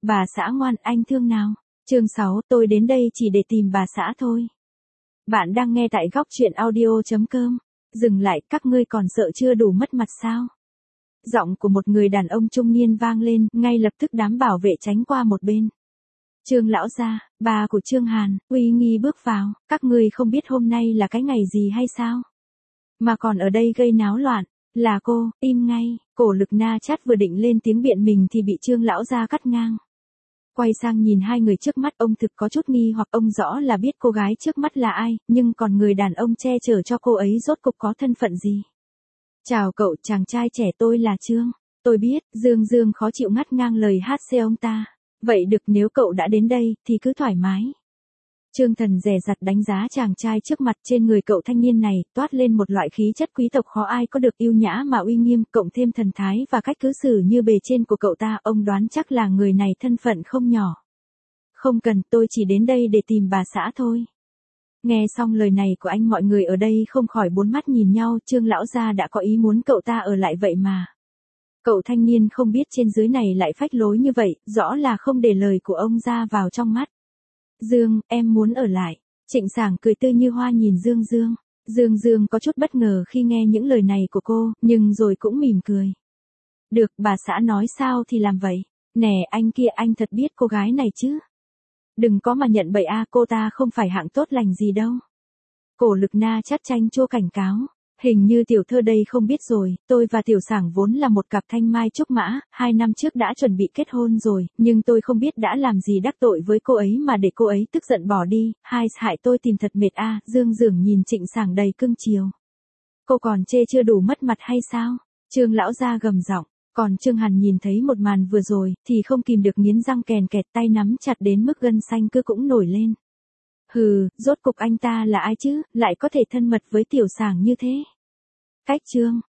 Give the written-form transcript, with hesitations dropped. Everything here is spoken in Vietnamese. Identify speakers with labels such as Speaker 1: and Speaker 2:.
Speaker 1: Bà xã ngoan, anh thương nào. Chương 6, tôi đến đây chỉ để tìm bà xã thôi. Bạn đang nghe tại góc truyện audio.com. Dừng lại, các ngươi còn sợ chưa đủ mất mặt sao? Giọng của một người đàn ông trung niên vang lên, ngay lập tức đám bảo vệ tránh qua một bên. Trương lão gia, bà của Trương Hàn, uy nghi bước vào, các ngươi không biết hôm nay là cái ngày gì hay sao? Mà còn ở đây gây náo loạn, là cô, im ngay. Cổ Lực Na Chát vừa định lên tiếng biện mình thì bị Trương lão gia cắt ngang. Quay sang nhìn hai người trước mắt, ông thực có chút nghi hoặc, ông rõ là biết cô gái trước mắt là ai, nhưng còn người đàn ông che chở cho cô ấy rốt cục có thân phận gì? Chào cậu chàng trai trẻ, tôi là Trương. Tôi biết, Dương khó chịu ngắt ngang lời hát xe ông ta. Vậy được, nếu cậu đã đến đây, thì cứ thoải mái. Trương Thần dè dặt đánh giá chàng trai trước mặt. Trên người cậu thanh niên này, toát lên một loại khí chất quý tộc khó ai có được, yêu nhã mà uy nghiêm, cộng thêm thần thái và cách cư xử như bề trên của cậu ta, ông đoán chắc là người này thân phận không nhỏ. Không cần, tôi chỉ đến đây để tìm bà xã thôi. Nghe xong lời này của anh, mọi người ở đây không khỏi bốn mắt nhìn nhau. Trương lão gia đã có ý muốn cậu ta ở lại vậy mà. Cậu thanh niên không biết trên dưới này lại phách lối như vậy, rõ là không để lời của ông ra vào trong mắt. Dương, em muốn ở lại. Trịnh Sảng cười tươi như hoa nhìn Dương. Dương có chút bất ngờ khi nghe những lời này của cô, nhưng rồi cũng mỉm cười. Được, bà xã nói sao thì làm vậy. Nè anh kia, anh thật biết cô gái này chứ? Đừng có mà nhận bậy a, cô ta không phải hạng tốt lành gì đâu. Cổ Lực Na Chát chanh chua cảnh cáo. Hình như tiểu thơ đây không biết rồi, tôi và Tiểu Sảng vốn là một cặp thanh mai trúc mã, 2 năm trước đã chuẩn bị kết hôn rồi, nhưng tôi không biết đã làm gì đắc tội với cô ấy mà để cô ấy tức giận bỏ đi, hại tôi tìm thật mệt a. Dương Dưởng nhìn Trịnh Sảng đầy cưng chiều. Cô còn chê chưa đủ mất mặt hay sao? Trương lão gia gầm giọng. Còn Trương Hàn nhìn thấy một màn vừa rồi, thì không kìm được nghiến răng kèn kẹt, tay nắm chặt đến mức gân xanh cứ cũng nổi lên. Hừ, rốt cục anh ta là ai chứ, lại có thể thân mật với Tiểu Sảng như thế? Cách Trương,